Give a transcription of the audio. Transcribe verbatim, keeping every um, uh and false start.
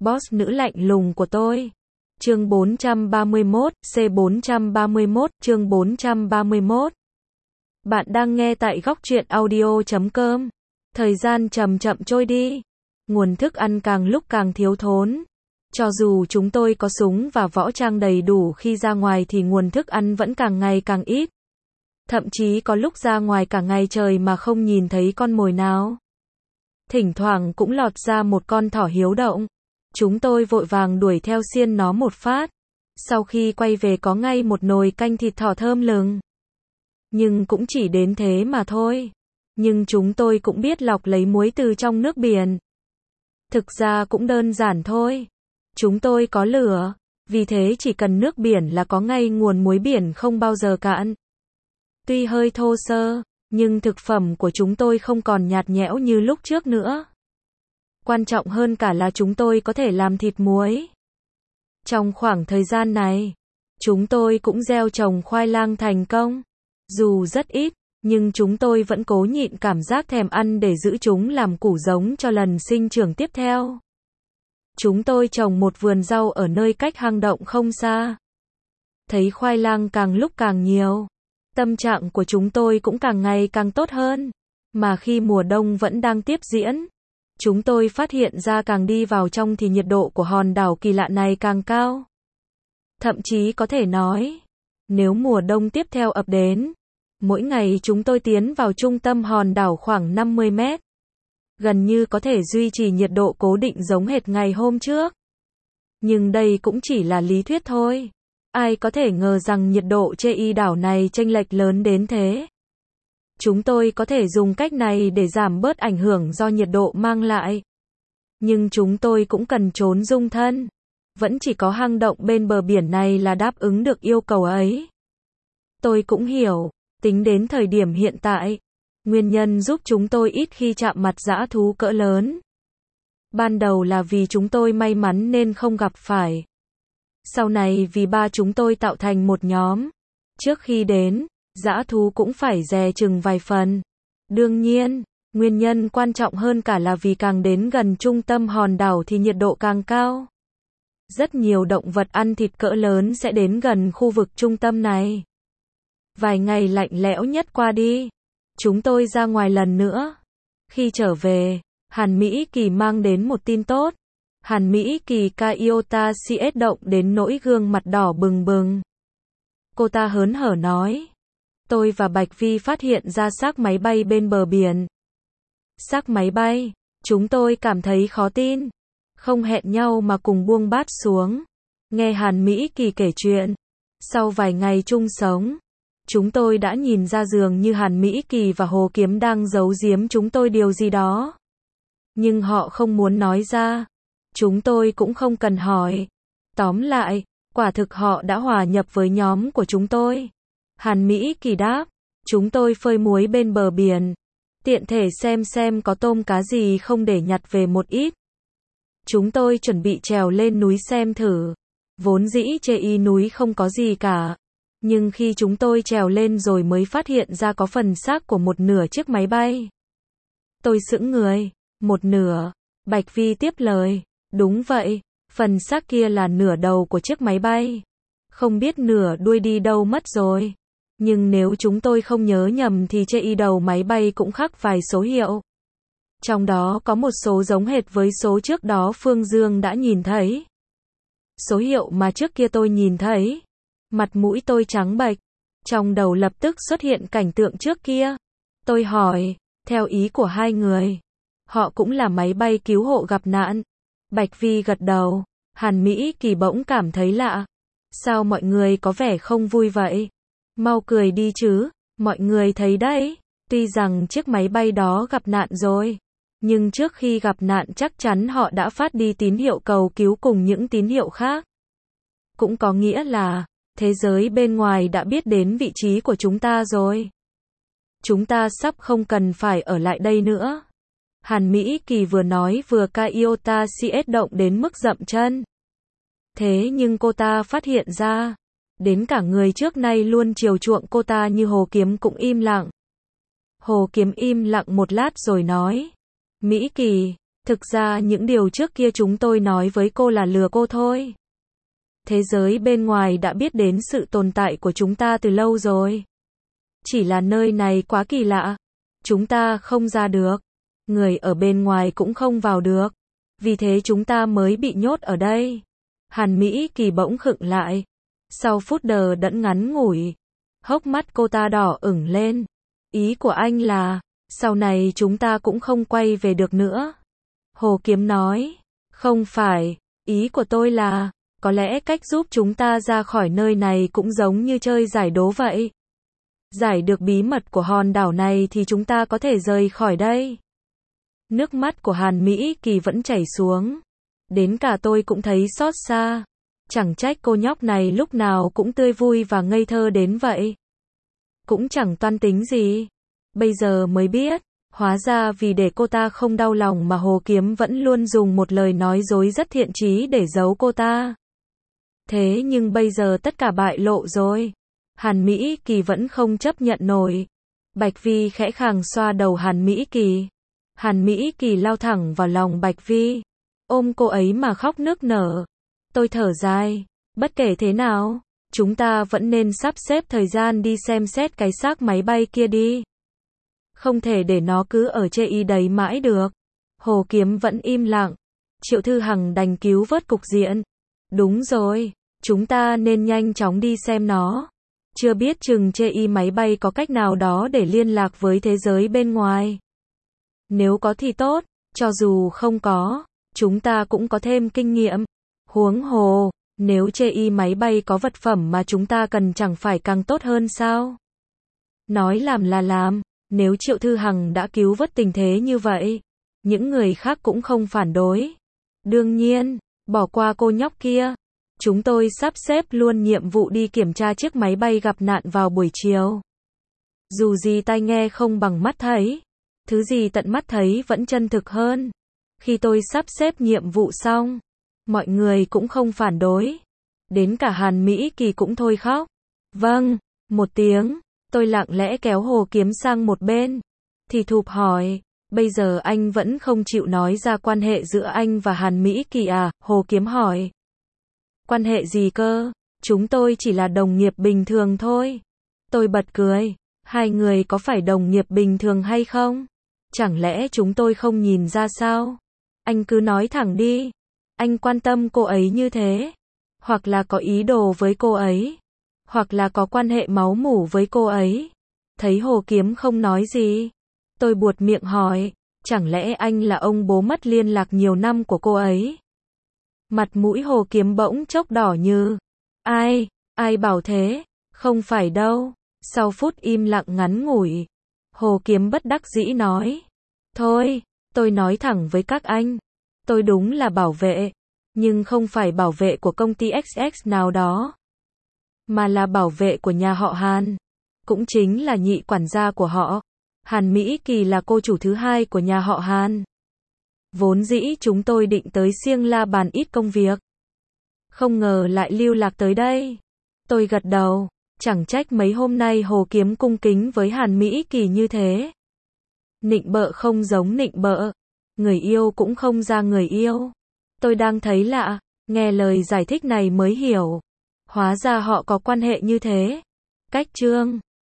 boss nữ lạnh lùng của tôi. Chương bốn trăm ba mươi mốt, C bốn trăm ba mươi mốt, chương bốn trăm ba mươi mốt. Bạn đang nghe tại góc truyện audio chấm com. Thời gian chậm chậm trôi đi. Nguồn thức ăn càng lúc càng thiếu thốn. Cho dù chúng tôi có súng và võ trang đầy đủ khi ra ngoài thì nguồn thức ăn vẫn càng ngày càng ít. Thậm chí có lúc ra ngoài cả ngày trời mà không nhìn thấy con mồi nào. Thỉnh thoảng cũng lọt ra một con thỏ hiếu động. Chúng tôi vội vàng đuổi theo xiên nó một phát. Sau khi quay về có ngay một nồi canh thịt thỏ thơm lừng. Nhưng cũng chỉ đến thế mà thôi. Nhưng chúng tôi cũng biết lọc lấy muối từ trong nước biển. Thực ra cũng đơn giản thôi. Chúng tôi có lửa, vì thế chỉ cần nước biển là có ngay nguồn muối biển không bao giờ cạn. Tuy hơi thô sơ, nhưng thực phẩm của chúng tôi không còn nhạt nhẽo như lúc trước nữa. Quan trọng hơn cả là chúng tôi có thể làm thịt muối. Trong khoảng thời gian này, chúng tôi cũng gieo trồng khoai lang thành công. Dù rất ít, nhưng chúng tôi vẫn cố nhịn cảm giác thèm ăn để giữ chúng làm củ giống cho lần sinh trưởng tiếp theo. Chúng tôi trồng một vườn rau ở nơi cách hang động không xa. Thấy khoai lang càng lúc càng nhiều. Tâm trạng của chúng tôi cũng càng ngày càng tốt hơn. Mà khi mùa đông vẫn đang tiếp diễn, chúng tôi phát hiện ra càng đi vào trong thì nhiệt độ của hòn đảo kỳ lạ này càng cao. Thậm chí có thể nói, nếu mùa đông tiếp theo ập đến, mỗi ngày chúng tôi tiến vào trung tâm hòn đảo khoảng năm mươi mét. Gần như có thể duy trì nhiệt độ cố định giống hệt ngày hôm trước. Nhưng đây cũng chỉ là lý thuyết thôi. Ai có thể ngờ rằng nhiệt độ trên đảo này chênh lệch lớn đến thế. Chúng tôi có thể dùng cách này để giảm bớt ảnh hưởng do nhiệt độ mang lại. Nhưng chúng tôi cũng cần trốn dung thân. Vẫn chỉ có hang động bên bờ biển này là đáp ứng được yêu cầu ấy. Tôi cũng hiểu, tính đến thời điểm hiện tại, nguyên nhân giúp chúng tôi ít khi chạm mặt dã thú cỡ lớn. Ban đầu là vì chúng tôi may mắn nên không gặp phải. Sau này vì ba chúng tôi tạo thành một nhóm. Trước khi đến, dã thú cũng phải dè chừng vài phần. Đương nhiên, nguyên nhân quan trọng hơn cả là vì càng đến gần trung tâm hòn đảo thì nhiệt độ càng cao. Rất nhiều động vật ăn thịt cỡ lớn sẽ đến gần khu vực trung tâm này. Vài ngày lạnh lẽo nhất qua đi, chúng tôi ra ngoài lần nữa. Khi trở về, Hàn Mỹ Kỳ mang đến một tin tốt. Hàn Mỹ Kỳ Kaiota cs động đến nỗi gương mặt đỏ bừng bừng. Cô ta hớn hở nói. Tôi và Bạch Vi phát hiện ra xác máy bay bên bờ biển. Xác máy bay, chúng tôi cảm thấy khó tin. Không hẹn nhau mà cùng buông bát xuống. Nghe Hàn Mỹ Kỳ kể chuyện. Sau vài ngày chung sống, chúng tôi đã nhìn ra dường như Hàn Mỹ Kỳ và Hồ Kiếm đang giấu giếm chúng tôi điều gì đó. Nhưng họ không muốn nói ra. Chúng tôi cũng không cần hỏi. Tóm lại, quả thực họ đã hòa nhập với nhóm của chúng tôi. Hàn Mỹ Kỳ đáp, chúng tôi phơi muối bên bờ biển. Tiện thể xem xem có tôm cá gì không để nhặt về một ít. Chúng tôi chuẩn bị trèo lên núi xem thử. Vốn dĩ trên núi không có gì cả. Nhưng khi chúng tôi trèo lên rồi mới phát hiện ra có phần xác của một nửa chiếc máy bay. Tôi sững người. Một nửa. Bạch Vi tiếp lời. Đúng vậy, phần xác kia là nửa đầu của chiếc máy bay. Không biết nửa đuôi đi đâu mất rồi. Nhưng nếu chúng tôi không nhớ nhầm thì trên đầu máy bay cũng khắc vài số hiệu. Trong đó có một số giống hệt với số trước đó Phương Dương đã nhìn thấy. Số hiệu mà trước kia tôi nhìn thấy. Mặt mũi tôi trắng bệch. Trong đầu lập tức xuất hiện cảnh tượng trước kia. Tôi hỏi, theo ý của hai người, họ cũng là máy bay cứu hộ gặp nạn. Bạch Vi gật đầu. Hàn Mỹ Kỳ bỗng cảm thấy lạ. Sao mọi người có vẻ không vui vậy? Mau cười đi chứ, mọi người thấy đấy. Tuy rằng chiếc máy bay đó gặp nạn rồi, nhưng trước khi gặp nạn chắc chắn họ đã phát đi tín hiệu cầu cứu cùng những tín hiệu khác. Cũng có nghĩa là, thế giới bên ngoài đã biết đến vị trí của chúng ta rồi. Chúng ta sắp không cần phải ở lại đây nữa. Hàn Mỹ Kỳ vừa nói vừa Kaiota cs động đến mức dậm chân. Thế nhưng cô ta phát hiện ra, đến cả người trước nay luôn chiều chuộng cô ta như Hồ Kiếm cũng im lặng. Hồ Kiếm im lặng một lát rồi nói, Mỹ Kỳ, Thực ra những điều trước kia chúng tôi nói với cô là lừa cô thôi. Thế giới bên ngoài đã biết đến sự tồn tại của chúng ta từ lâu rồi. Chỉ là nơi này quá kỳ lạ. Chúng ta không ra được. Người ở bên ngoài cũng không vào được. Vì thế chúng ta mới bị nhốt ở đây. Hàn Mỹ Kỳ bỗng khựng lại. Sau phút đờ đẫn ngắn ngủi, hốc mắt cô ta đỏ ửng lên. Ý của anh là, sau này chúng ta cũng không quay về được nữa. Hồ Kiếm nói, không phải, ý của tôi là, có lẽ cách giúp chúng ta ra khỏi nơi này cũng giống như chơi giải đố vậy. Giải được bí mật của hòn đảo này thì chúng ta có thể rời khỏi đây. Nước mắt của Hàn Mỹ Kỳ vẫn chảy xuống. Đến cả tôi cũng thấy xót xa. Chẳng trách cô nhóc này lúc nào cũng tươi vui và ngây thơ đến vậy. Cũng chẳng toan tính gì. Bây giờ mới biết, hóa ra vì để cô ta không đau lòng mà Hồ Kiếm vẫn luôn dùng một lời nói dối rất thiện chí để giấu cô ta. Thế nhưng bây giờ tất cả bại lộ rồi. Hàn Mỹ Kỳ vẫn không chấp nhận nổi. Bạch Vi khẽ khàng xoa đầu Hàn Mỹ Kỳ. Hàn Mỹ Kỳ lao thẳng vào lòng Bạch Vi, ôm cô ấy mà khóc nức nở. Tôi thở dài, bất kể thế nào, chúng ta vẫn nên sắp xếp thời gian đi xem xét cái xác máy bay kia đi. Không thể để nó cứ ở chê y đấy mãi được. Hồ Kiếm vẫn im lặng. Triệu Thư Hằng đành cứu vớt cục diện. Đúng rồi, chúng ta nên nhanh chóng đi xem nó. Chưa biết chừng chê y máy bay có cách nào đó để liên lạc với thế giới bên ngoài. Nếu có thì tốt, cho dù không có, chúng ta cũng có thêm kinh nghiệm. Huống hồ, nếu chê y máy bay có vật phẩm mà chúng ta cần chẳng phải càng tốt hơn sao? Nói làm là làm, nếu Triệu Thư Hằng đã cứu vớt tình thế như vậy, những người khác cũng không phản đối. Đương nhiên, bỏ qua cô nhóc kia. Chúng tôi sắp xếp luôn nhiệm vụ đi kiểm tra chiếc máy bay gặp nạn vào buổi chiều. Dù gì tai nghe không bằng mắt thấy. Thứ gì tận mắt thấy vẫn chân thực hơn. Khi tôi sắp xếp nhiệm vụ xong, mọi người cũng không phản đối. Đến cả Hàn Mỹ Kỳ cũng thôi khóc. Vâng, một tiếng, tôi lặng lẽ kéo Hồ Kiếm sang một bên. Thì thụp hỏi, bây giờ anh vẫn không chịu nói ra quan hệ giữa anh và Hàn Mỹ Kỳ à? Hồ Kiếm hỏi. Quan hệ gì cơ? Chúng tôi chỉ là đồng nghiệp bình thường thôi. Tôi bật cười. Hai người có phải đồng nghiệp bình thường hay không? Chẳng lẽ chúng tôi không nhìn ra sao? Anh cứ nói thẳng đi. Anh quan tâm cô ấy như thế. Hoặc là có ý đồ với cô ấy. Hoặc là có quan hệ máu mủ với cô ấy. Thấy Hồ Kiếm không nói gì. Tôi buột miệng hỏi. Chẳng lẽ anh là ông bố mất liên lạc nhiều năm của cô ấy? Mặt mũi Hồ Kiếm bỗng chốc đỏ như. Ai? Ai bảo thế? Không phải đâu. Sau phút im lặng ngắn ngủi, Hồ Kiếm bất đắc dĩ nói. Thôi, tôi nói thẳng với các anh. Tôi đúng là bảo vệ. Nhưng không phải bảo vệ của công ty ích ích nào đó. Mà là bảo vệ của nhà họ Hàn. Cũng chính là nhị quản gia của họ. Hàn Mỹ Kỳ là cô chủ thứ hai của nhà họ Hàn. Vốn dĩ chúng tôi định tới Siêng La bàn ít công việc. Không ngờ lại lưu lạc tới đây. Tôi gật đầu. Chẳng trách mấy hôm nay Hồ Kiếm cung kính với Hàn Mỹ Kỳ như thế. Nịnh bợ không giống nịnh bợ. Người yêu cũng không ra người yêu. Tôi đang thấy lạ. Nghe lời giải thích này mới hiểu. Hóa ra họ có quan hệ như thế. Cách chương